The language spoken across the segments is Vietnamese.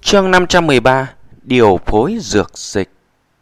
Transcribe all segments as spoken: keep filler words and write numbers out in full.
Chương năm trăm mười ba. Điều phối dược dịch.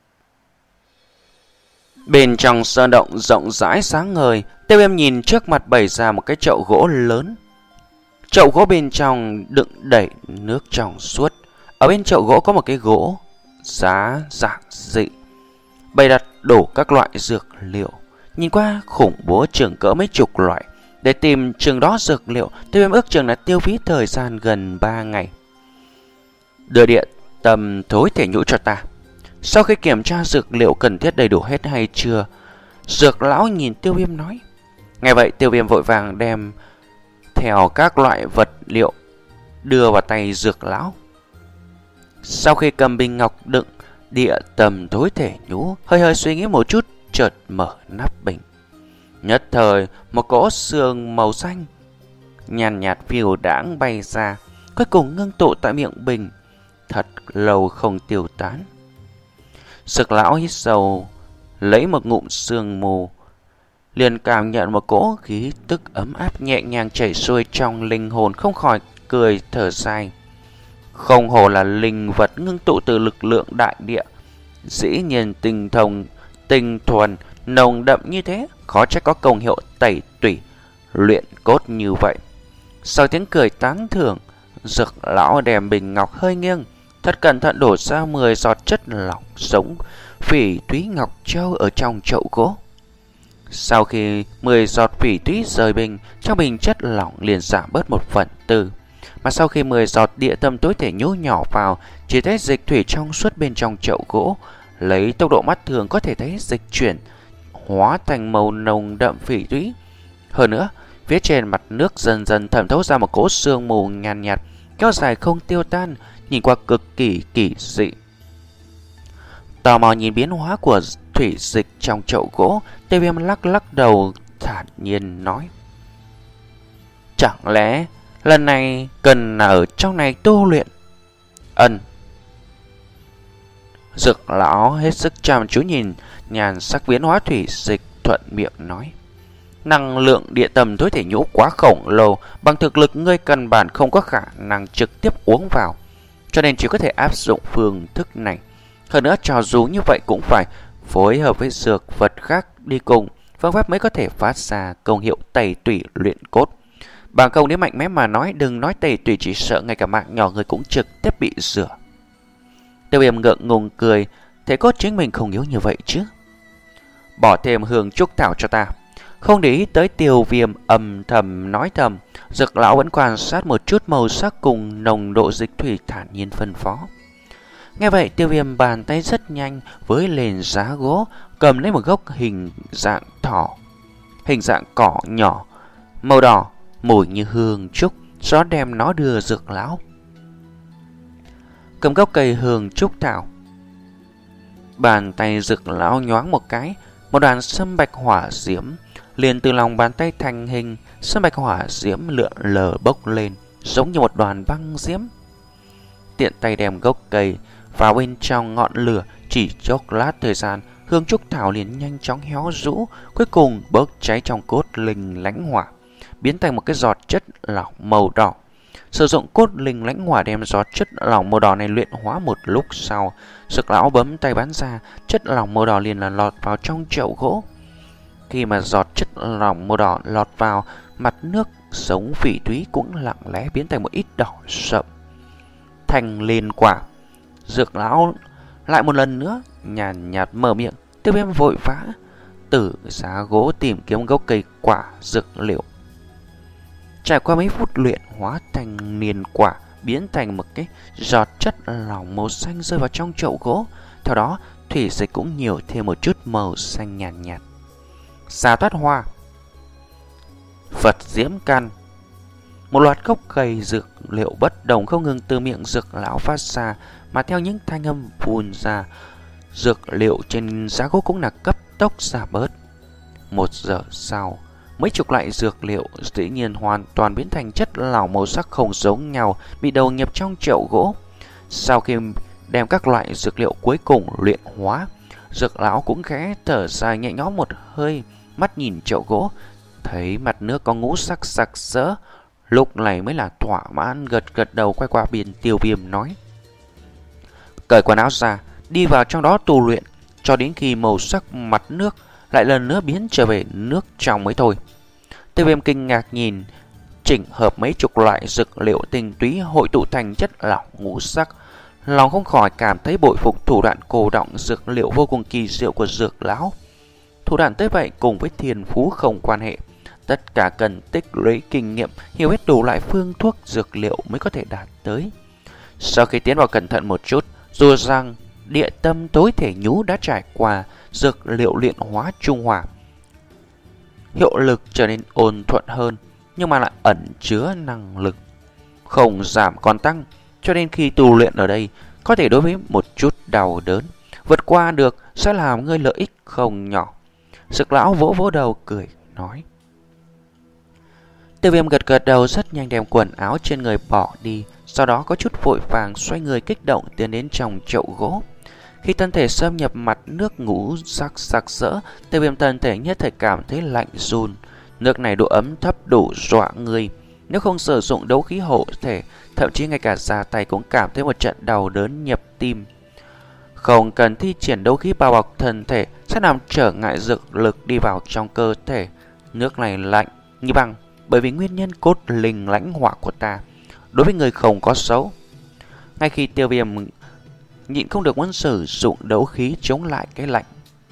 Bên trong sơn động rộng rãi sáng ngời, Tiêu Viêm nhìn trước mặt bày ra một cái chậu gỗ lớn. Chậu gỗ bên trong đựng đầy nước trong suốt. Ở bên chậu gỗ có một cái gỗ giá giản dị, bày đặt đổ các loại dược liệu. Nhìn qua khủng bố chừng cỡ mấy chục loại. Để tìm chừng đó dược liệu, Tiêu Viêm ước chừng đã tiêu phí thời gian gần ba ngày. Đưa điện tầm thối thể nhũ cho ta. Sau khi kiểm tra dược liệu cần thiết đầy đủ hết hay chưa, Dược lão nhìn Tiêu Viêm nói. Nghe vậy Tiêu Viêm vội vàng đem theo các loại vật liệu đưa vào tay Dược lão. Sau khi cầm bình ngọc đựng địa tầm thối thể nhũ, hơi hơi suy nghĩ một chút, chợt mở nắp bình. Nhất thời một cỗ sương màu xanh nhàn nhạt phiêu đãng bay ra, cuối cùng ngưng tụ tại miệng bình, thật lâu không tiêu tán. Dược lão hít sâu lấy một ngụm sương mù, liền cảm nhận một cỗ khí tức ấm áp nhẹ nhàng chảy xuôi trong linh hồn, không khỏi cười thở dài. Không hổ là linh vật ngưng tụ từ lực lượng đại địa, dĩ nhiên tinh thông tinh thuần nồng đậm như thế, khó trách có công hiệu tẩy tủy luyện cốt như vậy. Sau tiếng cười tán thưởng, Dược lão đem bình ngọc hơi nghiêng, thật cẩn thận đổ ra mười giọt chất lỏng giống phỉ thúy ngọc châu ở trong chậu gỗ. Sau khi mười giọt phỉ thúy rời bình, trong bình chất lỏng liền giảm bớt một phần tư. Mà sau khi mười giọt địa tâm tối thể nhũ nhỏ vào, chỉ thấy dịch thủy trong suốt bên trong chậu gỗ, lấy tốc độ mắt thường có thể thấy dịch chuyển, hóa thành màu nồng đậm phỉ thúy. Hơn nữa, phía trên mặt nước dần dần thẩm thấu ra một cỗ sương mù nhàn nhạt, kéo dài không tiêu tan, nhìn qua cực kỳ kỳ dị. Tò mò nhìn biến hóa của thủy dịch trong chậu gỗ, Tiêu Viêm lắc lắc đầu thản nhiên nói. Chẳng lẽ lần này cần ở trong này tu luyện? Ân. Dược lão hết sức chăm chú nhìn nhàn sắc biến hóa thủy dịch, thuận miệng nói. Năng lượng địa tầm tối thể nhũ quá khổng lồ, bằng thực lực ngươi căn bản không có khả năng trực tiếp uống vào, cho nên chỉ có thể áp dụng phương thức này. Hơn nữa, cho dù như vậy cũng phải phối hợp với dược vật khác đi cùng, phương pháp mới có thể phát ra công hiệu tẩy tủy luyện cốt. Bằng không nếu mạnh mẽ mà nói, đừng nói tẩy tủy, chỉ sợ ngay cả mạng nhỏ người cũng trực tiếp bị rửa. Tiêu Viêm ngượng ngùng cười, thế cốt chính mình không yếu như vậy chứ. Bỏ thêm hương trúc thảo cho ta. Không để ý tới Tiêu Viêm âm thầm nói thầm, Dược lão vẫn quan sát một chút màu sắc cùng nồng độ dịch thủy, thản nhiên phân phó. Nghe vậy Tiêu Viêm bàn tay rất nhanh với lên giá gỗ, cầm lấy một gốc hình dạng thỏ, hình dạng cỏ nhỏ, màu đỏ, mùi như hương trúc, sau đó đem nó đưa Dược lão. Cầm gốc cây hương trúc thảo, bàn tay Dược lão nhoáng một cái, một đoàn sâm bạch hỏa diễm liền từ lòng bàn tay thành hình. Sâm bạch hỏa diễm lượn lờ bốc lên, giống như một đoàn băng diễm. Tiện tay đem gốc cây vào bên trong ngọn lửa, chỉ chốc lát thời gian, hương trúc thảo liền nhanh chóng héo rũ, cuối cùng bốc cháy trong cốt linh lãnh hỏa, biến thành một cái giọt chất lỏng màu đỏ. Sử dụng cốt linh lãnh hỏa đem giọt chất lỏng màu đỏ này luyện hóa một lúc sau, Dược lão bấm tay bắn ra, chất lỏng màu đỏ liền là lọt vào trong chậu gỗ. Khi mà giọt chất lỏng màu đỏ lọt vào, mặt nước sống phỉ thúy cũng lặng lẽ biến thành một ít đỏ sậm, thành liên quả. Dược lão lại một lần nữa nhàn nhạt mở miệng. Tiêu Viêm vội vã từ giá gỗ tìm kiếm gốc cây quả dược liệu. Trải qua mấy phút luyện hóa thành niên quả, biến thành một cái giọt chất lỏng màu xanh rơi vào trong chậu gỗ. Theo đó thủy dịch cũng nhiều thêm một chút màu xanh nhàn nhạt, nhạt. Xà thoát hoa, Phật diễm căn, một loạt gốc cây dược liệu bất đồng không ngừng từ miệng Dược lão phát ra, mà theo những thanh âm phun ra, dược liệu trên giá gỗ cũng là cấp tốc giảm bớt. Một giờ sau, mấy chục loại dược liệu dĩ nhiên hoàn toàn biến thành chất lỏng màu sắc không giống nhau, bị đầu nhập trong chậu gỗ. Sau khi đem các loại dược liệu cuối cùng luyện hóa, Dược lão cũng khẽ thở dài nhẹ nhõm một hơi, mắt nhìn chậu gỗ, thấy mặt nước có ngũ sắc sặc sỡ, lúc này mới là thỏa mãn, gật gật đầu quay qua biển Tiêu Viêm nói. cởi quần áo ra, đi vào trong đó tu luyện cho đến khi màu sắc mặt nước lại lần nữa biến trở về nước trong mới thôi. Tiêu Viêm kinh ngạc nhìn chỉnh hợp mấy chục loại dược liệu tinh túy hội tụ thành chất lỏng ngũ sắc, lòng không khỏi cảm thấy bội phục thủ đoạn cô đọng dược liệu vô cùng kỳ diệu của dược lão. Thủ đoạn tới vậy cùng với thiên phú không quan hệ, tất cả cần tích lũy kinh nghiệm, hiểu hết đủ loại phương thuốc dược liệu mới có thể đạt tới. Sau khi tiến vào cẩn thận một chút, dù rằng địa tâm tối thể nhũ đã trải qua dược liệu luyện hóa trung hòa, hiệu lực trở nên ôn thuận hơn, nhưng mà lại ẩn chứa năng lực không giảm còn tăng, cho nên khi tu luyện ở đây có thể đối với một chút đau đớn vượt qua được sẽ làm ngươi lợi ích không nhỏ. Dược lão vỗ vỗ đầu cười nói. Tiêu Viêm gật gật đầu, rất nhanh đem quần áo trên người bỏ đi, sau đó có chút vội vàng xoay người kích động tiến đến trong chậu gỗ. Khi thân thể xâm nhập mặt nước ngũ sắc sặc sỡ, Tiêu Viêm thân thể nhất thời cảm thấy lạnh run. Nước này độ ấm thấp đủ dọa người, nếu không sử dụng đấu khí hộ thể, thậm chí ngay cả ra tay cũng cảm thấy một trận đau đớn nhập tim. Không cần thi triển đấu khí bao bọc thân thể sẽ làm trở ngại dược lực đi vào trong cơ thể. Nước này lạnh như băng bởi vì nguyên nhân cốt linh lãnh hỏa của ta. Đối với người không có xấu. Ngay khi Tiêu Viêm nhịn không được muốn sử dụng đấu khí chống lại cái lạnh,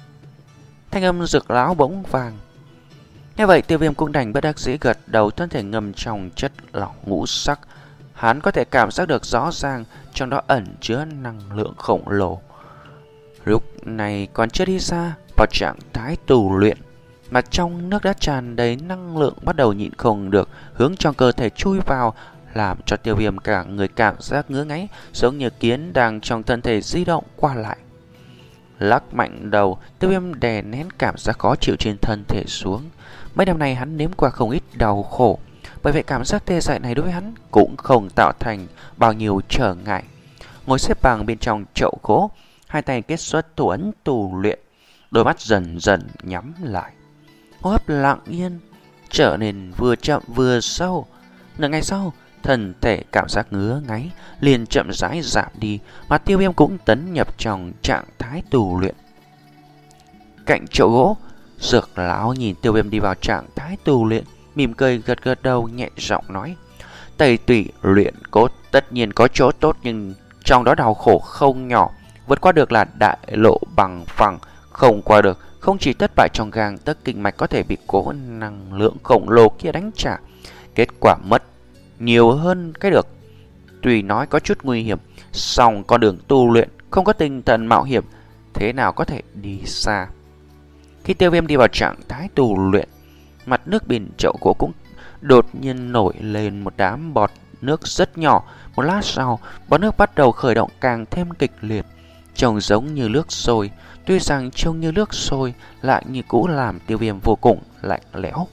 thanh âm dược lão bỗng vàng. Nghe vậy Tiêu Viêm cũng đành bất đắc dĩ gật đầu, thân thể ngâm trong chất lỏng ngũ sắc. Hắn có thể cảm giác được rõ ràng trong đó ẩn chứa năng lượng khổng lồ. Lúc này còn chưa đi xa vào trạng thái tù luyện, mà trong nước đã tràn đầy năng lượng bắt đầu nhịn không được hướng trong cơ thể chui vào, làm cho Tiêu Viêm cả người cảm giác ngứa ngáy, giống như kiến đang trong thân thể di động qua lại. Lắc mạnh đầu, Tiêu Viêm đè nén cảm giác khó chịu trên thân thể xuống. Mấy năm nay hắn nếm qua không ít đau khổ, bởi vậy cảm giác tê dại này đối với hắn cũng không tạo thành bao nhiêu trở ngại. Ngồi xếp bằng bên trong chậu gỗ, hai tay kết xuất thủ ấn tù luyện, đôi mắt dần dần nhắm lại, hô hấp lặng yên trở nên vừa chậm vừa sâu. Nửa ngày sau, thân thể cảm giác ngứa ngáy liền chậm rãi giảm đi, mà Tiêu Viêm cũng tấn nhập trong trạng thái tù luyện. Cạnh chậu gỗ, dược lão nhìn Tiêu Viêm đi vào trạng thái tù luyện, mỉm cười gật gật đầu, nhẹ giọng nói: Tây tùy luyện cốt tất nhiên có chỗ tốt, nhưng trong đó đau khổ không nhỏ. Vượt qua được là đại lộ bằng phẳng, không qua được không chỉ thất bại trong gang tấc kinh mạch có thể bị cố năng lượng khổng lồ kia đánh trả, kết quả mất nhiều hơn cái được. Tuy nói có chút nguy hiểm, song con đường tu luyện không có tinh thần mạo hiểm, thế nào có thể đi xa. Khi Tiêu Viêm đi vào trạng thái tu luyện, mặt nước bên chậu gỗ cũng đột nhiên nổi lên một đám bọt nước rất nhỏ. Một lát sau, bọt nước bắt đầu khởi động càng thêm kịch liệt, trông giống như nước sôi. Tuy rằng trông như nước sôi, lại như cũ làm Tiêu Viêm vô cùng lạnh lẽo.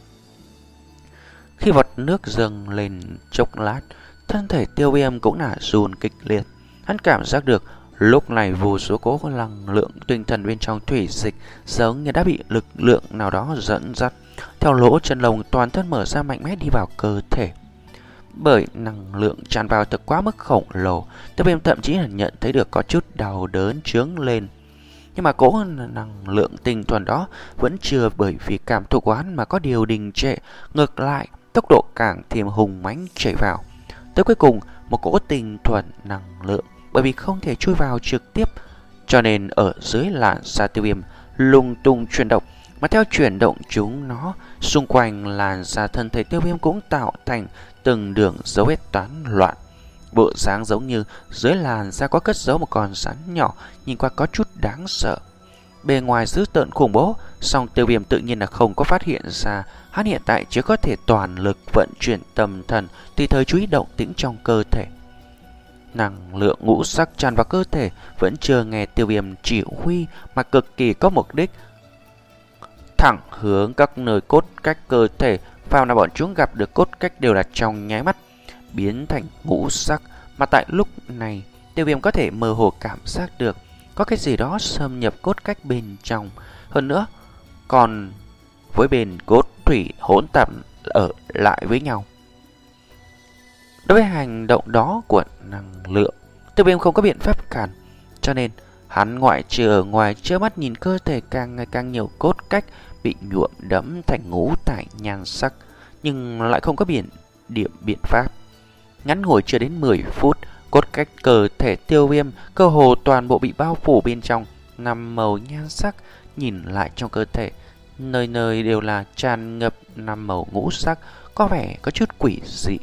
Khi bọt nước dâng lên chốc lát, thân thể Tiêu Viêm cũng nả run kịch liệt. Hắn cảm giác được lúc này vô số cố năng lượng tinh thần bên trong thủy dịch giống như đã bị lực lượng nào đó dẫn dắt, theo lỗ chân lông toàn thân mở ra mạnh mẽ đi vào cơ thể. Bởi năng lượng tràn vào thực quá mức khổng lồ, Tiêu Viêm thậm chí là nhận thấy được có chút đau đớn chướng lên. Nhưng mà cố năng lượng tinh thuần đó vẫn chưa bởi vì cảm thụ của hắn mà có điều đình trệ, ngược lại tốc độ càng thêm hùng mãnh chảy vào. Tới cuối cùng, một cỗ tinh thuần năng lượng bởi vì không thể chui vào trực tiếp, cho nên ở dưới làn da Tiêu Viêm lung tung chuyển động, mà theo chuyển động chúng nó, xung quanh làn da thân thể Tiêu Viêm cũng tạo thành từng đường dấu vết toán loạn. Bộ dáng giống như dưới làn da có cất giấu một con rắn nhỏ, nhìn qua có chút đáng sợ. Bề ngoài dữ tợn khủng bố, song Tiêu Viêm tự nhiên là không có phát hiện ra. Hắn hiện tại chỉ có thể toàn lực vận chuyển tâm thần, tùy thời chú ý động tĩnh trong cơ thể. Năng lượng ngũ sắc tràn vào cơ thể vẫn chưa nghe Tiêu Viêm chỉ huy, mà cực kỳ có mục đích, thẳng hướng các nơi cốt cách cơ thể. Phàm là bọn chúng gặp được cốt cách đều là trong nháy mắt biến thành ngũ sắc. Mà tại lúc này, Tiêu Viêm có thể mơ hồ cảm giác được có cái gì đó xâm nhập cốt cách bên trong. Hơn nữa, còn với bên cốt thủy hỗn tạp ở lại với nhau. Đối với hành động đó của năng lượng, Tiêu Viêm không có biện pháp cản, cho nên hắn ngoại trừ ở ngoài trơ mắt nhìn cơ thể càng ngày càng nhiều cốt cách bị nhuộm đẫm thành ngũ tải nhan sắc, nhưng lại không có biển điểm biện pháp. Ngắn ngủi chưa đến mười phút, cốt cách cơ thể Tiêu Viêm cơ hồ toàn bộ bị bao phủ bên trong năm màu nhan sắc. Nhìn lại trong cơ thể, nơi nơi đều là tràn ngập năm màu ngũ sắc, có vẻ có chút quỷ dị.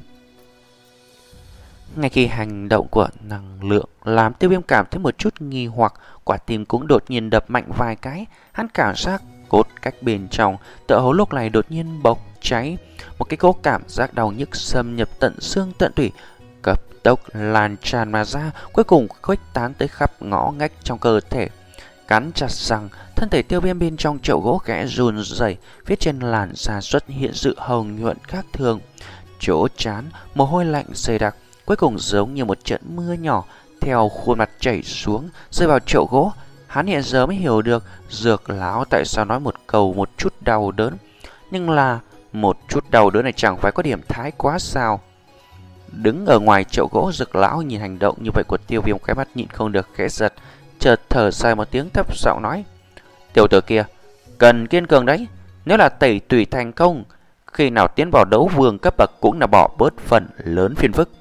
Ngay khi hành động của năng lượng làm Tiêu Viêm cảm thấy một chút nghi hoặc, quả tim cũng đột nhiên đập mạnh vài cái. Hắn cảm giác cốt cách bên trong tựa hồ lúc này đột nhiên bốc cháy, một cái cỗ cảm giác đau nhức xâm nhập tận xương tận tủy, cấp tốc lan tràn mà ra, cuối cùng khuếch tán tới khắp ngõ ngách trong cơ thể. Cắn chặt răng, thân thể Tiêu Viêm bên trong chậu gỗ khẽ run rẩy, phía trên làn da xuất hiện sự hồng nhuận khác thường, chỗ trán mồ hôi lạnh dày đặc, cuối cùng giống như một trận mưa nhỏ theo khuôn mặt chảy xuống rơi vào chậu gỗ. Hắn hiện giờ mới hiểu được Dược lão tại sao nói một câu một chút đau đớn, nhưng là một chút đau đớn này chẳng phải có điểm thái quá sao? Đứng ở ngoài chậu gỗ, Dược lão nhìn hành động như vậy của Tiêu Viêm, cái mắt nhịn không được khẽ giật, chợt thở dài một tiếng thấp giọng nói: "Tiểu tử kia, cần kiên cường đấy. Nếu là tẩy tùy thành công, khi nào tiến vào đấu vương cấp bậc cũng là bỏ bớt phần lớn phiền phức."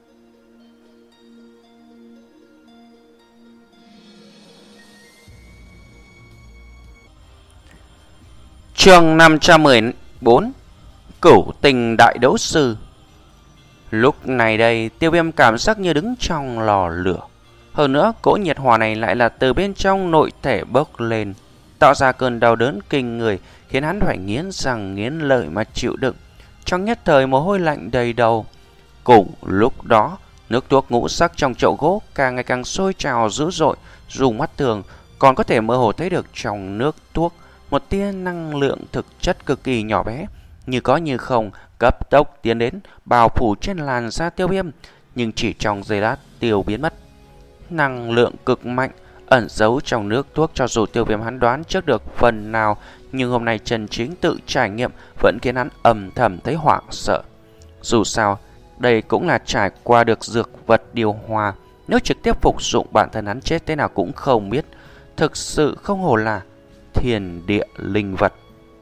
Chương năm trăm mười bốn, Cửu Tình Đại Đấu Sư. Lúc này đây, Tiêu Viêm cảm giác như đứng trong lò lửa. Hơn nữa, cỗ nhiệt hỏa này lại là từ bên trong nội thể bốc lên, tạo ra cơn đau đớn kinh người, khiến hắn phải nghiến răng nghiến lợi mà chịu đựng. Trong nhất thời mồ hôi lạnh đầy đầu. Cùng lúc đó, nước thuốc ngũ sắc trong chậu gỗ càng ngày càng sôi trào dữ dội, dùng mắt thường còn có thể mơ hồ thấy được trong nước thuốc một tia năng lượng thực chất cực kỳ nhỏ bé, như có như không, cấp tốc tiến đến bao phủ trên làn da Tiêu Viêm, nhưng chỉ trong giây lát tiêu biến mất. Năng lượng cực mạnh ẩn giấu trong nước thuốc, cho dù Tiêu Viêm hắn đoán trước được phần nào, nhưng hôm nay chân chính tự trải nghiệm vẫn khiến hắn âm thầm thấy hoảng sợ. Dù sao, đây cũng là trải qua được dược vật điều hòa, nếu trực tiếp phục dụng bản thân hắn chết thế nào cũng không biết. Thực sự không hổ là thiên địa linh vật.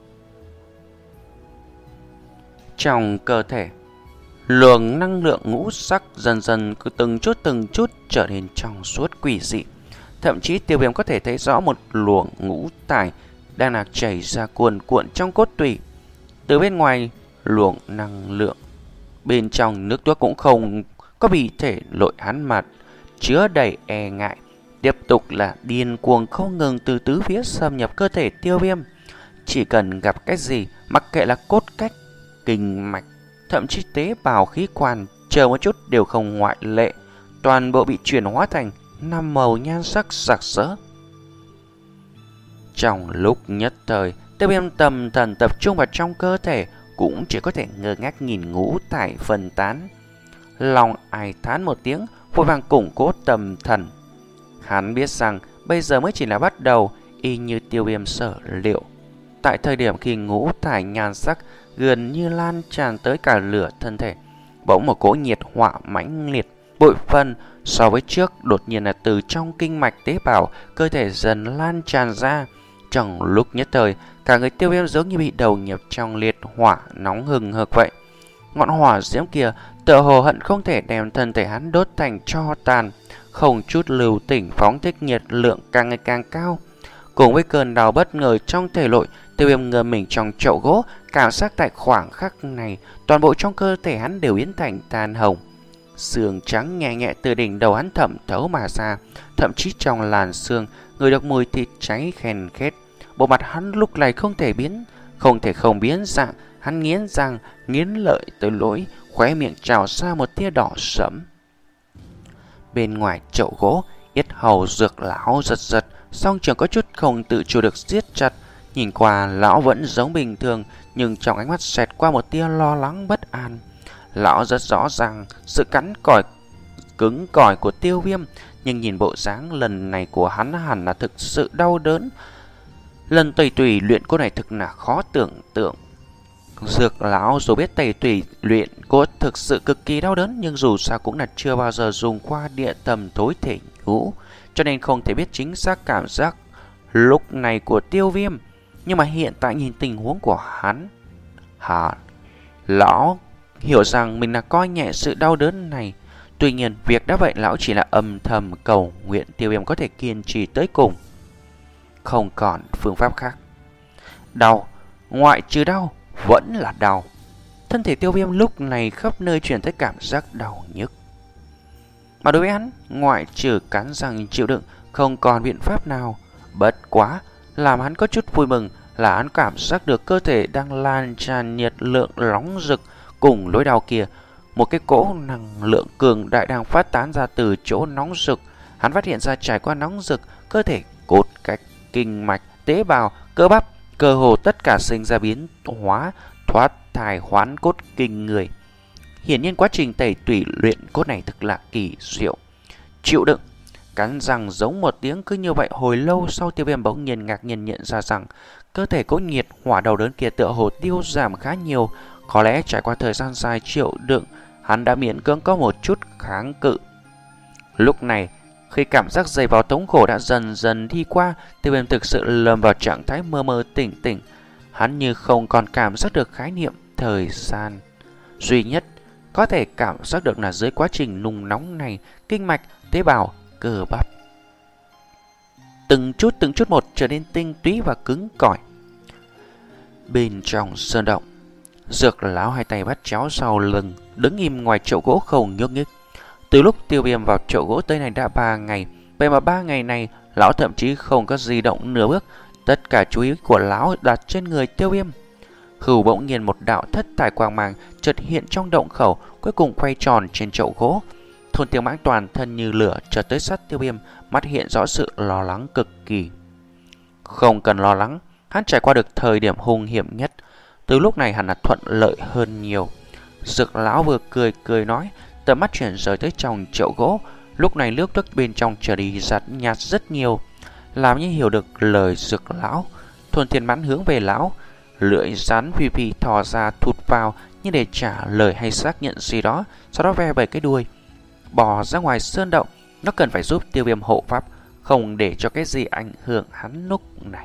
Trong cơ thể, luồng năng lượng ngũ sắc dần dần cứ từng chút từng chút trở nên trong suốt quỷ dị. Thậm chí Tiêu Viêm có thể thấy rõ một luồng ngũ tải đang là chảy ra cuồn cuộn trong cốt tủy. Từ bên ngoài luồng năng lượng, bên trong nước thuốc cũng không có bị thể lội hắn mặt chứa đầy e ngại, tiếp tục là điên cuồng không ngừng từ tứ phía xâm nhập cơ thể Tiêu Viêm. Chỉ cần gặp cái gì, mặc kệ là cốt cách, kinh mạch, thậm chí tế bào khí quan, chờ một chút đều không ngoại lệ, toàn bộ bị chuyển hóa thành năm màu nhan sắc sặc sỡ. Trong lúc nhất thời, Tiêu Viêm tâm thần tập trung vào trong cơ thể, cũng chỉ có thể ngơ ngác nhìn ngũ tải phân tán. Lòng ai thán một tiếng, vội vàng củng cố tâm thần. Hắn biết rằng bây giờ mới chỉ là bắt đầu, y như Tiêu Viêm sở liệu. Tại thời điểm khi ngũ tải nhan sắc gần như lan tràn tới cả lửa thân thể, bỗng một cỗ nhiệt hỏa mãnh liệt bội phân so với trước đột nhiên là từ trong kinh mạch tế bào cơ thể dần lan tràn ra. Trong lúc nhất thời, cả người Tiêu Viêm giống như bị đầu nhập trong liệt hỏa nóng hừng hực vậy. Ngọn hỏa diễm kia tựa hồ hận không thể đem thân thể hắn đốt thành tro tàn, không chút lưu tình phóng thích nhiệt lượng càng ngày càng cao. Cùng với cơn đau bất ngờ trong thể nội, Tiêu Viêm ngơ mình trong chậu gỗ, cảm giác tại khoảng khắc này toàn bộ trong cơ thể hắn đều biến thành than hồng. Xương trắng nhẹ nhẹ từ đỉnh đầu hắn thẩm thấu mà ra, thậm chí trong làn xương người được mùi thịt cháy khen khét. Bộ mặt hắn lúc này không thể biến, không thể không biến dạng. Hắn nghiến răng, nghiến lợi tới lỗi khóe miệng trào ra một tia đỏ sẫm. Bên ngoài chậu gỗ, yết hầu Dược lão giật giật, song trường có chút không tự chủ được siết chặt. Nhìn qua lão vẫn giống bình thường, nhưng trong ánh mắt xẹt qua một tia lo lắng bất an. Lão rất rõ ràng sự cắn cỏi cứng cỏi của Tiêu Viêm, nhưng nhìn bộ dáng lần này của hắn hẳn là thực sự đau đớn. Lần tẩy tùy luyện cô này thực là khó tưởng tượng. Dược lão dù biết tẩy tùy luyện cô thực sự cực kỳ đau đớn, nhưng dù sao cũng là chưa bao giờ dùng qua địa tầm tối thể hữu, cho nên không thể biết chính xác cảm giác lúc này của Tiêu Viêm. Nhưng mà hiện tại nhìn tình huống của hắn, Hà lão hiểu rằng mình là coi nhẹ sự đau đớn này. Tuy nhiên việc đã vậy, lão chỉ là âm thầm cầu nguyện Tiêu Viêm có thể kiên trì tới cùng, không còn phương pháp khác. Đau, ngoại trừ đau, vẫn là đau. Thân thể Tiêu Viêm lúc này khắp nơi truyền tới cảm giác đau nhức. Mà đối với hắn, ngoại trừ cắn răng chịu đựng, không còn biện pháp nào. Bất quá, làm hắn có chút vui mừng là hắn cảm giác được cơ thể đang lan tràn nhiệt lượng nóng rực cùng lối đau kia. Một cái cỗ năng lượng cường đại đang phát tán ra từ chỗ nóng rực. Hắn phát hiện ra trải qua nóng rực, cơ thể, cốt cách, kinh mạch, tế bào, cơ bắp, cơ hồ tất cả sinh ra biến hóa, thoát thai hoán cốt kinh người. Hiển nhiên quá trình tẩy tủy luyện cốt này thực là kỳ diệu. Chịu đựng, cắn răng giống một tiếng, cứ như vậy hồi lâu sau, Tiêu Viêm bỗng nhiên ngạc nhiên nhận ra rằng cơ thể có nhiệt hỏa đau đớn kia tựa hồ tiêu giảm khá nhiều. Có lẽ trải qua thời gian dài chịu đựng, hắn đã miễn cưỡng có một chút kháng cự. Lúc này, khi cảm giác dày vào thống khổ đã dần dần đi qua, Tiêu Viêm thực sự lâm vào trạng thái mơ mơ tỉnh tỉnh. Hắn như không còn cảm giác được khái niệm thời gian. Duy nhất có thể cảm giác được là dưới quá trình nung nóng này, kinh mạch, tế bào, cơ bắp từng chút từng chút một trở nên tinh túy và cứng cỏi. Bên trong sơn động, Dược lão hai tay bắt chéo sau lưng, đứng im ngoài chậu gỗ không nhúc nhích. Từ lúc Tiêu Viêm vào chậu gỗ tới này đã ba ngày, vậy mà ba ngày này lão thậm chí không có di động nửa bước. Tất cả chú ý của lão đặt trên người Tiêu Viêm. Hưu bỗng nhiên một đạo thất thải quang mang chợt hiện trong động khẩu, cuối cùng quay tròn trên chậu gỗ. Thôn Tiêu Mãng toàn thân như lửa chợt tới sát Tiêu Viêm, mắt hiện rõ sự lo lắng cực kỳ. Không cần lo lắng, hắn trải qua được thời điểm hung hiểm nhất. Từ lúc này hẳn là thuận lợi hơn nhiều. Dược lão vừa cười cười nói, tầm mắt chuyển rời tới trong chậu gỗ. Lúc này nước nước bên trong trở đi giặt nhạt rất nhiều. Làm như hiểu được lời Dược lão, Thôn Thiên Mãn hướng về lão, lưỡi rắn phi phi thò ra thụt vào như để trả lời hay xác nhận gì đó. Sau đó ve bảy cái đuôi bò ra ngoài sơn động. Nó cần phải giúp Tiêu Viêm hộ pháp, không để cho cái gì ảnh hưởng hắn lúc này.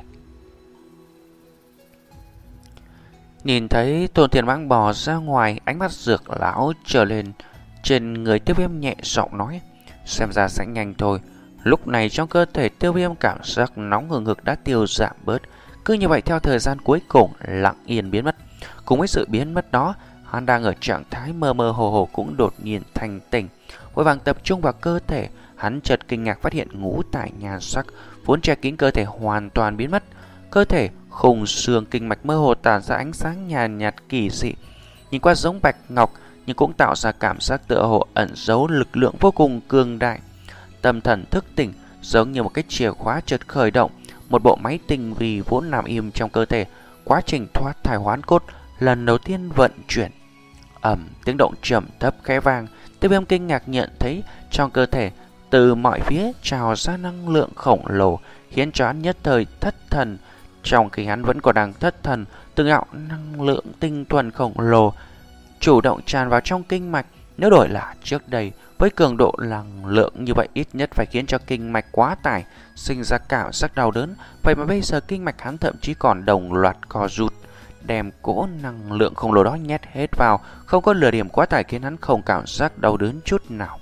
Nhìn thấy Thôn Thiên Mãng bò ra ngoài, ánh mắt Dược lão trở lên trên người Tiêu Viêm, nhẹ giọng nói, xem ra sẽ nhanh thôi. Lúc này trong cơ thể Tiêu Viêm cảm giác nóng hừng hực đã tiêu giảm bớt. Cứ như vậy theo thời gian cuối cùng lặng yên biến mất. Cùng với sự biến mất đó, hắn đang ở trạng thái mơ mơ hồ hồ cũng đột nhiên thành tỉnh. Vội vàng tập trung vào cơ thể, hắn chợt kinh ngạc phát hiện ngũ tải nhan sắc vốn che kín cơ thể hoàn toàn biến mất. Cơ thể, khung xương, kinh mạch mơ hồ tản ra ánh sáng nhàn nhạt kỳ dị, nhìn qua giống bạch ngọc nhưng cũng tạo ra cảm giác tựa hồ ẩn giấu lực lượng vô cùng cường đại. Tâm thần thức tỉnh, giống như một cái chìa khóa chợt khởi động, một bộ máy tinh vi vốn nằm im trong cơ thể. Quá trình thoát thai hoán cốt lần đầu tiên vận chuyển. Ầm, tiếng động trầm thấp khẽ vang. Tiêu Viêm kinh ngạc nhận thấy trong cơ thể từ mọi phía trào ra năng lượng khổng lồ, khiến cho hắn nhất thời thất thần. Trong khi hắn vẫn còn đang thất thần, từng đạo năng lượng tinh thuần khổng lồ chủ động tràn vào trong kinh mạch. Nếu đổi là trước đây, với cường độ năng lượng như vậy ít nhất phải khiến cho kinh mạch quá tải, sinh ra cảm giác đau đớn. Vậy mà bây giờ kinh mạch hắn thậm chí còn đồng loạt co rụt, đem cỗ năng lượng khổng lồ đó nhét hết vào, không có lửa điểm quá tải khiến hắn không cảm giác đau đớn chút nào.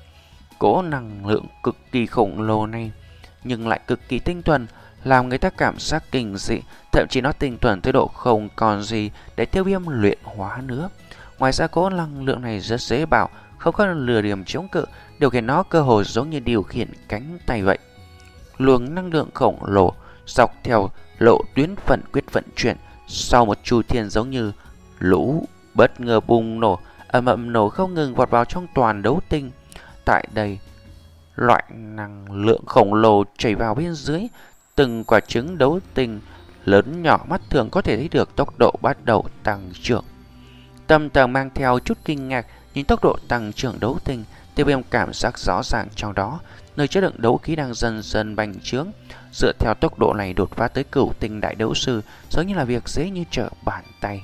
Cỗ năng lượng cực kỳ khổng lồ này nhưng lại cực kỳ tinh thuần, làm người ta cảm giác kinh dị, thậm chí nó tinh thuần tới độ không còn gì để Tiêu Viêm luyện hóa nữa. Ngoài ra cỗ năng lượng này rất dễ bảo, không có lửa điểm chống cự, điều khiển nó cơ hồ giống như điều khiển cánh tay vậy. Luồng năng lượng khổng lồ dọc theo lộ tuyến vận quyết vận chuyển, sau một chu thiên giống như lũ bất ngờ bùng nổ, ầm ầm nổ không ngừng vọt vào trong toàn đấu tinh. Tại đây, loại năng lượng khổng lồ chảy vào bên dưới, từng quả trứng đấu tinh lớn nhỏ mắt thường có thể thấy được tốc độ bắt đầu tăng trưởng. Tâm thần mang theo chút kinh ngạc nhìn tốc độ tăng trưởng đấu tinh, Tiêu Viêm cảm giác rõ ràng trong đó nơi chứa đựng đấu khí đang dần dần bành trướng. Dựa theo tốc độ này đột phá tới cửu tinh đại đấu sư giống như là việc dễ như trở bàn tay.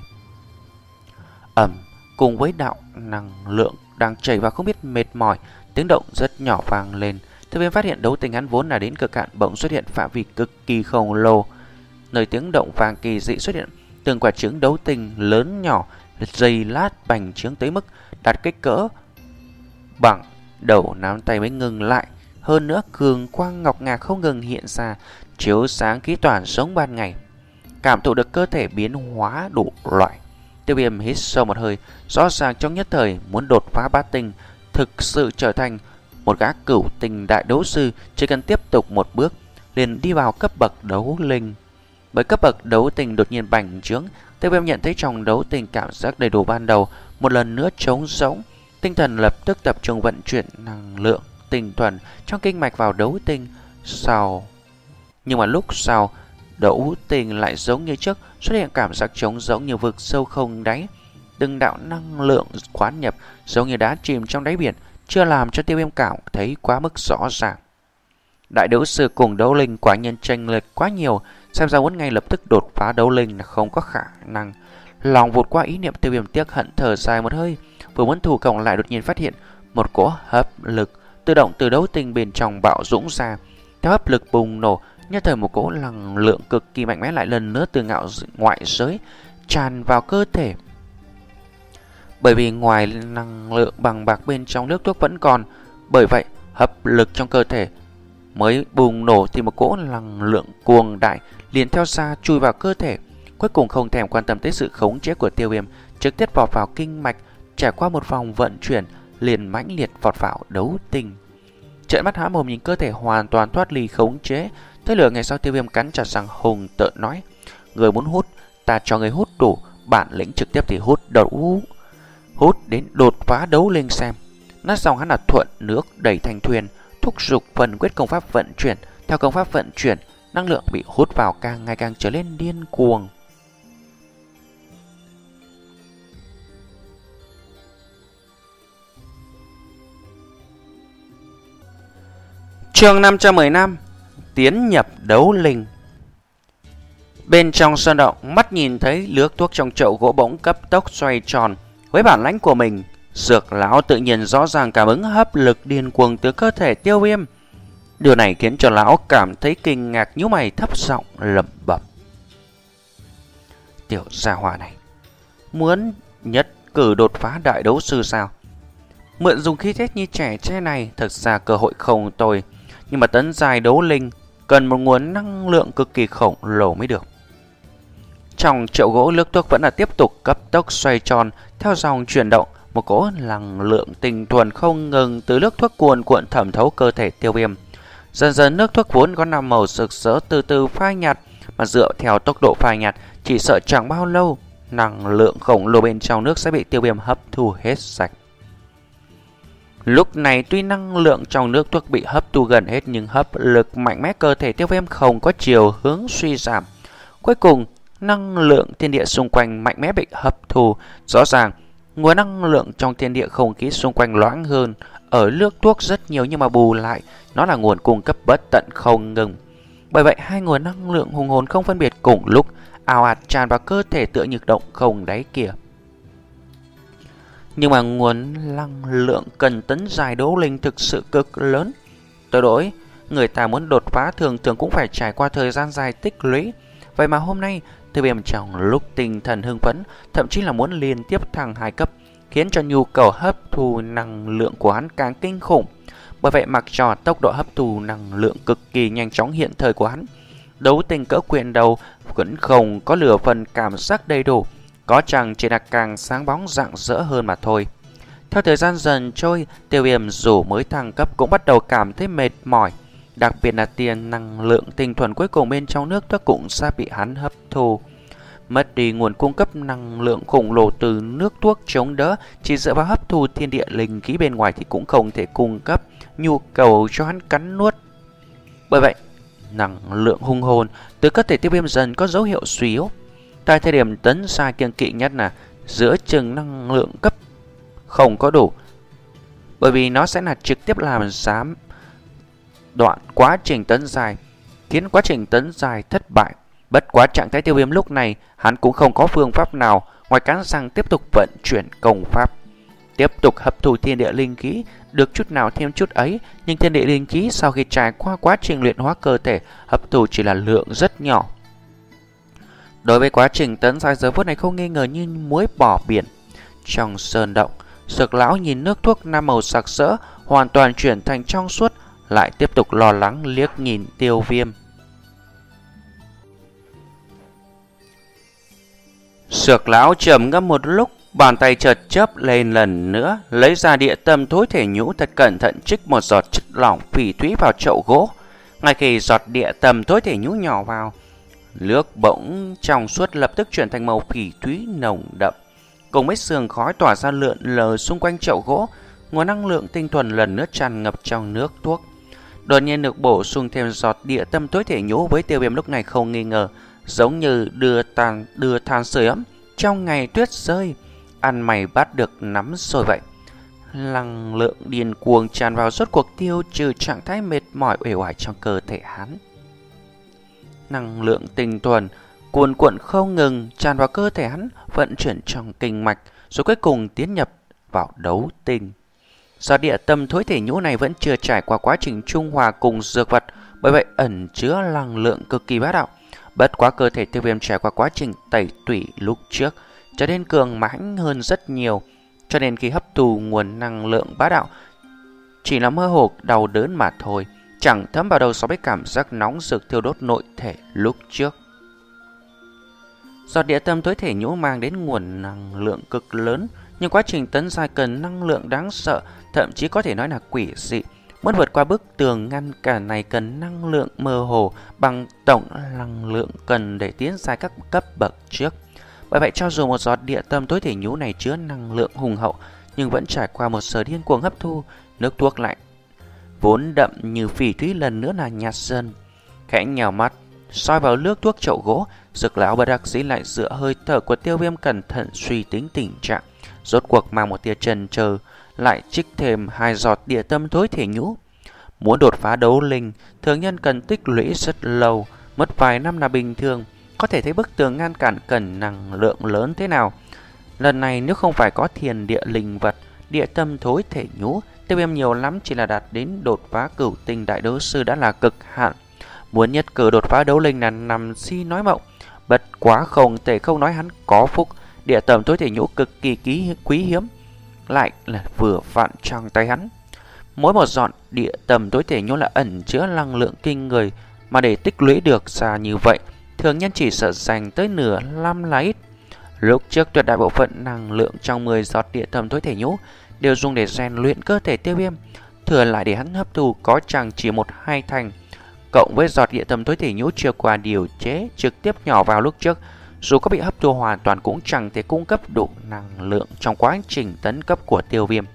Ầm, cùng với đạo năng lượng đang chảy vào không biết mệt mỏi, tiếng động rất nhỏ vang lên. Tiêu Viêm phát hiện đấu tình hắn vốn là đến cực hạn bỗng xuất hiện phạm vi cực kỳ khổng lồ, nơi tiếng động vàng kỳ dị xuất hiện. Từng quả trứng đấu tình lớn nhỏ dày lát bành trướng tới mức đạt kích cỡ bằng đầu nắm tay mới ngừng lại. Hơn nữa cường quang ngọc ngà không ngừng hiện ra, chiếu sáng khí toàn giống ban ngày. Cảm thụ được cơ thể biến hóa đủ loại, Tiêu Viêm hít sâu một hơi. Rõ ràng trong nhất thời muốn đột phá bát tinh, thực sự trở thành một gã cửu tinh đại đấu sư, chỉ cần tiếp tục một bước liền đi vào cấp bậc đấu linh. Bởi cấp bậc đấu tình đột nhiên bành trướng, Tiêu Viêm nhận thấy trong đấu tình cảm giác đầy đủ ban đầu một lần nữa trống rỗng. Tinh thần lập tức tập trung vận chuyển năng lượng tinh thuần trong kinh mạch vào đấu tinh. Sau nhưng mà lúc sau, đấu tình lại giống như trước, xuất hiện cảm giác trống rỗng như vực sâu không đáy. Từng đạo năng lượng quán nhập giống như đá chìm trong đáy biển, chưa làm cho Tiêu Viêm cảm thấy quá mức rõ ràng. Đại đấu sư cùng đấu linh quả nhiên chênh lệch quá nhiều, xem ra muốn ngay lập tức đột phá đấu linh là không có khả năng. Lòng vụt qua ý niệm, Tiêu Viêm tiếc hận thở dài một hơi, vừa muốn thủ cộng lại đột nhiên phát hiện một cỗ hấp lực tự động từ đấu tinh bên trong bạo dũng ra. Theo hấp lực bùng nổ, nhất thời một cỗ năng lượng cực kỳ mạnh mẽ lại lần nữa từ ngạo ngoại giới tràn vào cơ thể. Bởi vì ngoài năng lượng bằng bạc bên trong nước thuốc vẫn còn, bởi vậy hấp lực trong cơ thể mới bùng nổ thì một cỗ năng lượng cuồng đại liền theo xa chui vào cơ thể. Cuối cùng không thèm quan tâm tới sự khống chế của Tiêu Viêm, trực tiếp vọt vào kinh mạch, trải qua một vòng vận chuyển liền mãnh liệt vọt vào đấu tinh. Trợn mắt há mồm nhìn cơ thể hoàn toàn thoát ly khống chế. Tới lửa ngày sau, Tiêu Viêm cắn chặt răng hùng tợn nói: người muốn hút, ta cho người hút đủ bản lĩnh, trực tiếp thì hút đấu hút đến đột phá đấu linh xem. Nói xong hắn là thuận nước đẩy thành thuyền, thúc giục phần quyết công pháp vận chuyển. Theo công pháp vận chuyển, năng lượng bị hút vào càng ngày càng trở lên điên cuồng. Chương năm trăm mười lăm: Tiến nhập đấu linh. Bên trong sơn động, mắt nhìn thấy nước thuốc trong chậu gỗ bỗng cấp tốc xoay tròn. Với bản lãnh của mình, Dược lão tự nhiên rõ ràng cảm ứng hấp lực điên cuồng từ cơ thể Tiêu Viêm. Điều này khiến cho lão cảm thấy kinh ngạc, nhíu mày thấp giọng lẩm bẩm: tiểu gia hỏa này muốn nhất cử đột phá đại đấu sư sao? Mượn dùng khí thế như trẻ tre này thực ra cơ hội không tồi, nhưng mà tấn giai đấu linh cần một nguồn năng lượng cực kỳ khổng lồ mới được. Trong chậu gỗ, nước thuốc vẫn là tiếp tục cấp tốc xoay tròn theo dòng chuyển động. Một cỗ năng lượng tinh thuần không ngừng từ nước thuốc cuồn cuộn thẩm thấu cơ thể Tiêu Viêm. Dần dần nước thuốc vốn có năm màu rực rỡ từ từ phai nhạt, mà dựa theo tốc độ phai nhạt, chỉ sợ chẳng bao lâu năng lượng khổng lồ bên trong nước sẽ bị Tiêu Viêm hấp thu hết sạch. Lúc này tuy năng lượng trong nước thuốc bị hấp thu gần hết, nhưng hấp lực mạnh mẽ cơ thể Tiêu Viêm không có chiều hướng suy giảm. Cuối cùng năng lượng thiên địa xung quanh mạnh mẽ bị hấp thu. Rõ ràng nguồn năng lượng trong thiên địa không khí xung quanh loãng hơn ở nước thuốc rất nhiều, nhưng mà bù lại nó là nguồn cung cấp bất tận không ngừng. Bởi vậy hai nguồn năng lượng hùng hồn không phân biệt cùng lúc ào ạt tràn vào cơ thể tựa như động không đáy kia. Nhưng mà nguồn năng lượng cần tấn giai đấu linh thực sự cực lớn. Tới đối người ta muốn đột phá thường thường cũng phải trải qua thời gian dài tích lũy. Vậy mà hôm nay Tiêu Viêm trong lúc tinh thần hưng phấn, thậm chí là muốn liên tiếp thăng hai cấp, khiến cho nhu cầu hấp thu năng lượng của hắn càng kinh khủng. Bởi vậy mặc cho tốc độ hấp thu năng lượng cực kỳ nhanh chóng hiện thời của hắn, đấu tình cỡ quyền đầu vẫn không có lửa phần cảm giác đầy đủ, có chăng chỉ là càng sáng bóng rạng rỡ hơn mà thôi. Theo thời gian dần trôi, Tiêu Viêm dù mới thăng cấp cũng bắt đầu cảm thấy mệt mỏi. Đặc biệt là tiền năng lượng tinh thuần cuối cùng bên trong nước thuốc cũng sẽ bị hắn hấp thu. Mất đi nguồn cung cấp năng lượng khổng lồ từ nước thuốc chống đỡ, chỉ dựa vào hấp thu thiên địa linh khí bên ngoài thì cũng không thể cung cấp nhu cầu cho hắn cắn nuốt. Bởi vậy, năng lượng hung hồn từ cơ thể Tiêu Viêm dần có dấu hiệu suy yếu. Tại thời điểm tấn giai kiêng kỵ nhất là giữa chừng năng lượng cấp không có đủ, bởi vì nó sẽ là trực tiếp làm giảm đoạn quá trình tấn giai, khiến quá trình tấn giai thất bại. Bất quá trạng thái Tiêu Viêm lúc này, hắn cũng không có phương pháp nào ngoài cắn răng tiếp tục vận chuyển công pháp, tiếp tục hấp thu thiên địa linh khí được chút nào thêm chút ấy, nhưng thiên địa linh khí sau khi trải qua quá trình luyện hóa cơ thể hấp thụ chỉ là lượng rất nhỏ. Đối với quá trình tấn giai giờ phút này không nghi ngờ như muối bỏ biển. Trong sơn động, Dược lão nhìn nước thuốc năm màu sặc sỡ hoàn toàn chuyển thành trong suốt, lại tiếp tục lo lắng liếc nhìn Tiêu Viêm. Dược lão trầm ngâm một lúc, bàn tay chợt chớp lên lần nữa, lấy ra địa tâm thối thể nhũ, thật cẩn thận trích một giọt chất lỏng phỉ thúy vào chậu gỗ. Ngay khi giọt địa tâm thối thể nhũ nhỏ vào, nước bỗng trong suốt lập tức chuyển thành màu phỉ thúy nồng đậm, cùng với sương khói tỏa ra lượn lờ xung quanh chậu gỗ. Nguồn năng lượng tinh thuần lần nữa tràn ngập trong nước thuốc. Đột nhiên được bổ sung thêm giọt địa tâm thối thể nhũ, với Tiêu Viêm lúc này không nghi ngờ, giống như đưa tàn đưa than sưởi ấm trong ngày tuyết rơi, ăn mày bắt được nắm rồi vậy. Năng lượng điên cuồng tràn vào, rốt cuộc tiêu trừ trạng thái mệt mỏi uể oải trong cơ thể hắn. Năng lượng tinh thuần cuồn cuộn không ngừng tràn vào cơ thể hắn, vận chuyển trong kinh mạch, rồi cuối cùng tiến nhập vào đấu tinh. Do địa tâm thối thể nhũ này vẫn chưa trải qua quá trình trung hòa cùng dược vật, bởi vậy ẩn chứa năng lượng cực kỳ bá đạo. Bất quá cơ thể Tiêu Viêm trải qua quá trình tẩy tủy lúc trước, trở nên cường mãnh hơn rất nhiều, cho nên khi hấp thụ nguồn năng lượng bá đạo chỉ là mơ hồ đau đớn mà thôi, chẳng thấm vào đầu so với cảm giác nóng rực thiêu đốt nội thể lúc trước. Do địa tâm thối thể nhũ mang đến nguồn năng lượng cực lớn, nhưng quá trình tấn giai cần năng lượng đáng sợ, thậm chí có thể nói là quỷ dị. Muốn vượt qua bức tường ngăn cản này cần năng lượng mơ hồ bằng tổng năng lượng cần để tiến giai các cấp bậc trước. Bởi vậy cho dù một giọt địa tâm thối thể nhũ này chứa năng lượng hùng hậu, nhưng vẫn trải qua một giờ điên cuồng hấp thu, nước thuốc lại vốn đậm như phỉ thúy lần nữa là nhạt dần. Khẽ nhào mắt soi vào nước thuốc chậu gỗ, Dược lão bất đắc dĩ lại dựa hơi thở của Tiêu Viêm cẩn thận suy tính tình trạng, rốt cuộc mang một tia chần chờ, lại trích thêm hai giọt địa tâm thối thể nhũ. Muốn đột phá đấu linh, thường nhân cần tích lũy rất lâu, mất vài năm là bình thường. Có thể thấy bức tường ngăn cản cần năng lượng lớn thế nào. Lần này nếu không phải có thiền địa linh vật, địa tâm thối thể nhũ, Tiêu Viêm nhiều lắm chỉ là đạt đến đột phá cửu tinh đại đấu sư đã là cực hạn. Muốn nhất cử đột phá đấu linh là nằm si nói mộng. Bất quá không thể không nói hắn có phúc, địa tâm thối thể nhũ cực kỳ ký quý hiếm, lại là vừa vặn trong tay hắn. Mỗi một giọt địa tâm thối thể nhũ là ẩn chứa năng lượng kinh người, mà để tích lũy được ra như vậy, thường nhân chỉ sợ dành tới nửa năm là ít. Lúc trước tuyệt đại bộ phận năng lượng trong mười giọt địa tâm thối thể nhũ đều dùng để rèn luyện cơ thể Tiêu Viêm, thừa lại để hắn hấp thu có chẳng chỉ một hai thành. Cộng với giọt địa tâm thối thể nhũ chưa qua điều chế trực tiếp nhỏ vào lúc trước, dù có bị hấp thu hoàn toàn cũng chẳng thể cung cấp đủ năng lượng trong quá trình tấn cấp của Tiêu Viêm.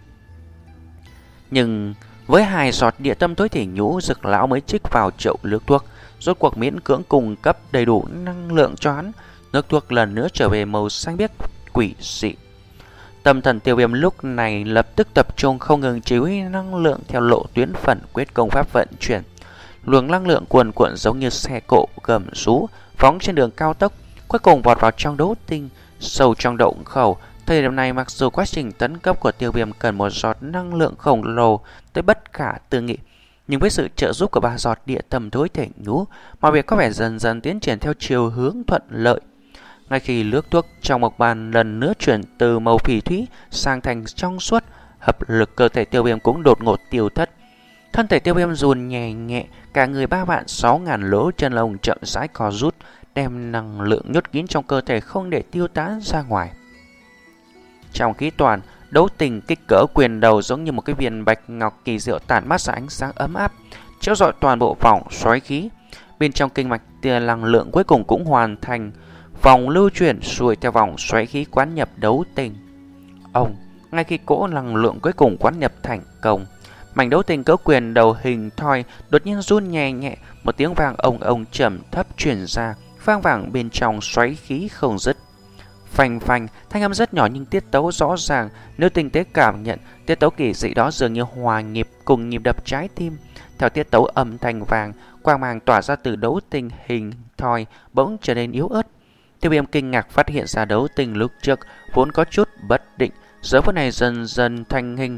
Nhưng với hai giọt địa tâm thối thể nhũ, Dược lão mới trích vào chậu nước thuốc, rốt cuộc miễn cưỡng cung cấp đầy đủ năng lượng cho hắn. Nước thuốc lần nữa trở về màu xanh biếc quỷ dị. Tâm thần Tiêu Viêm lúc này lập tức tập trung, không ngừng chỉ huy năng lượng theo lộ tuyến phần quyết công pháp vận chuyển. Luồng năng lượng cuồn cuộn giống như xe cộ gầm rú phóng trên đường cao tốc, cuối cùng vọt vào trong đấu tinh sâu trong động khẩu. Thời điểm này mặc dù quá trình tấn cấp của Tiêu Viêm cần một giọt năng lượng khổng lồ tới bất khả tư nghị, nhưng với sự trợ giúp của ba giọt địa tâm thối thể nhũ, mọi việc có vẻ dần dần tiến triển theo chiều hướng thuận lợi. Ngay khi nước thuốc trong một bàn lần nữa chuyển từ màu phỉ thúy sang thành trong suốt, hấp lực cơ thể Tiêu Viêm cũng đột ngột tiêu thất. Thân thể Tiêu Viêm run nhẹ nhẹ, cả người ba vạn sáu ngàn lỗ chân lông chậm rãi co rút, đem năng lượng nhốt kín trong cơ thể không để tiêu tán ra ngoài. Trong khí toàn, đấu tình kích cỡ quyền đầu giống như một cái viên bạch ngọc kỳ diệu tản mát ra ánh sáng ấm áp, chiếu rọi toàn bộ vòng xoáy khí. Bên trong kinh mạch tia năng lượng cuối cùng cũng hoàn thành vòng lưu chuyển xuôi theo vòng xoáy khí quán nhập đấu tình. Ông, ngay khi cỗ năng lượng cuối cùng quán nhập thành công, mảnh đấu tình cỡ quyền đầu hình thoi đột nhiên run nhẹ nhẹ, một tiếng vang ông ông trầm thấp truyền ra, vang vẳng bên trong xoáy khí không dứt. Phanh phanh, thanh âm rất nhỏ nhưng tiết tấu rõ ràng, nếu tinh tế cảm nhận, tiết tấu kỳ dị đó dường như hòa nhịp cùng nhịp đập trái tim. Theo tiết tấu âm thanh vàng, quang mang tỏa ra từ đấu tinh hình thoi bỗng trở nên yếu ớt. Tiêu Viêm kinh ngạc phát hiện ra đấu tinh lúc trước vốn có chút bất định, giờ phút này dần dần thành hình,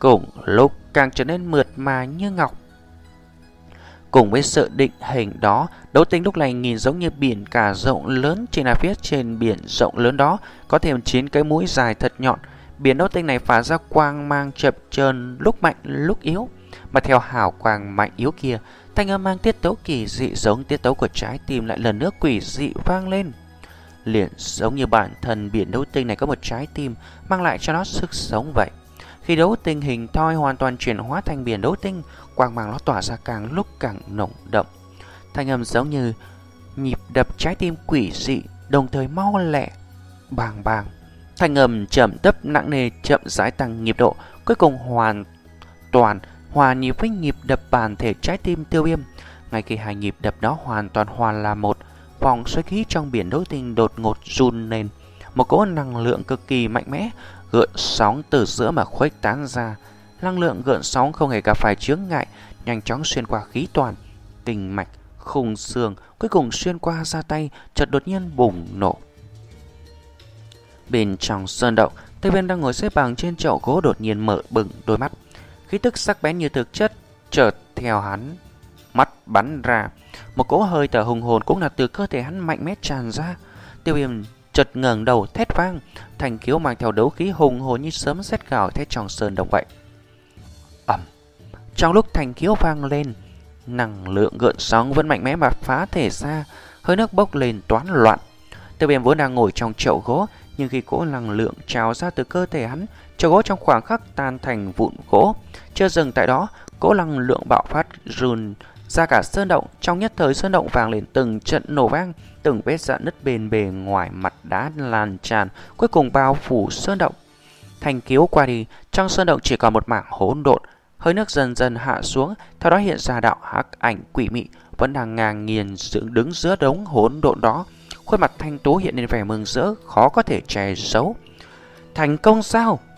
cùng lúc càng trở nên mượt mà như ngọc. Cùng với sự định hình đó, đấu tinh lúc này nhìn giống như biển cả rộng lớn, chỉ là phía trên biển rộng lớn đó có thêm chín cái mũi dài thật nhọn. Biển đấu tinh này phả ra quang mang chập chờn, lúc mạnh lúc yếu, mà theo hào quang mạnh yếu kia, thanh âm mang tiết tấu kỳ dị giống tiết tấu của trái tim lại lần nữa quỷ dị vang lên. Liền giống như bản thân biển đấu tinh này có một trái tim mang lại cho nó sức sống vậy. Khi đấu tinh hình thoi hoàn toàn chuyển hóa thành biển đấu tinh, quang mang nó tỏa ra càng lúc càng nồng đậm. Thanh âm giống như nhịp đập trái tim quỷ dị, đồng thời mau lẹ, bàng bàng. Thanh âm chậm thấp nặng nề chậm rãi tăng nhịp độ, cuối cùng hoàn toàn hòa nhịp với nhịp đập bản thể trái tim Tiêu Viêm. Ngay khi hai nhịp đập đó hoàn toàn hòa là một, vòng xoáy khí trong biển đấu tinh đột ngột run lên. Một cỗ năng lượng cực kỳ mạnh mẽ gợn sóng từ giữa mà khuếch tán ra. Năng lượng gợn sóng không hề gặp phải chướng ngại, nhanh chóng xuyên qua khí toàn, kinh mạch, khung xương, cuối cùng xuyên qua da tay, chợt đột nhiên bùng nổ. Bên trong sơn động, Tiêu Viêm đang ngồi xếp bằng trên chậu gỗ đột nhiên mở bừng đôi mắt. Khí tức sắc bén như thực chất chợt theo hắn mắt bắn ra. Một cỗ hơi thở hùng hồn cũng là từ cơ thể hắn mạnh mẽ tràn ra. Tiêu Viêm chợt ngẩng đầu thét vang, thành khiếu mang theo đấu khí hùng hồn như sấm sét gào thét trong sơn động vậy. Ầm! Trong lúc thành khiếu vang lên, năng lượng gợn sóng vẫn mạnh mẽ mà phá thể ra, hơi nước bốc lên toán loạn. Tiêu Viêm vốn đang ngồi trong chậu gỗ, nhưng khi cỗ năng lượng trào ra từ cơ thể hắn, chậu gỗ trong khoảng khắc tan thành vụn gỗ. Chưa dừng tại đó, cỗ năng lượng bạo phát run ra cả sơn động. Trong nhất thời, sơn động vang lên từng trận nổ vang, từng vết rạn nứt bên bề ngoài mặt đá lan tràn, cuối cùng bao phủ sơn động. Thành khiếu qua đi, trong sơn động chỉ còn một mảng hỗn độn. Hơi nước dần dần hạ xuống, theo đó hiện ra đạo hắc ảnh quỷ mị vẫn đang ngang nghiền dựng đứng giữa đống hỗn độn đó. Khuôn mặt thanh tú hiện lên vẻ mừng rỡ khó có thể che giấu. Thành công sao?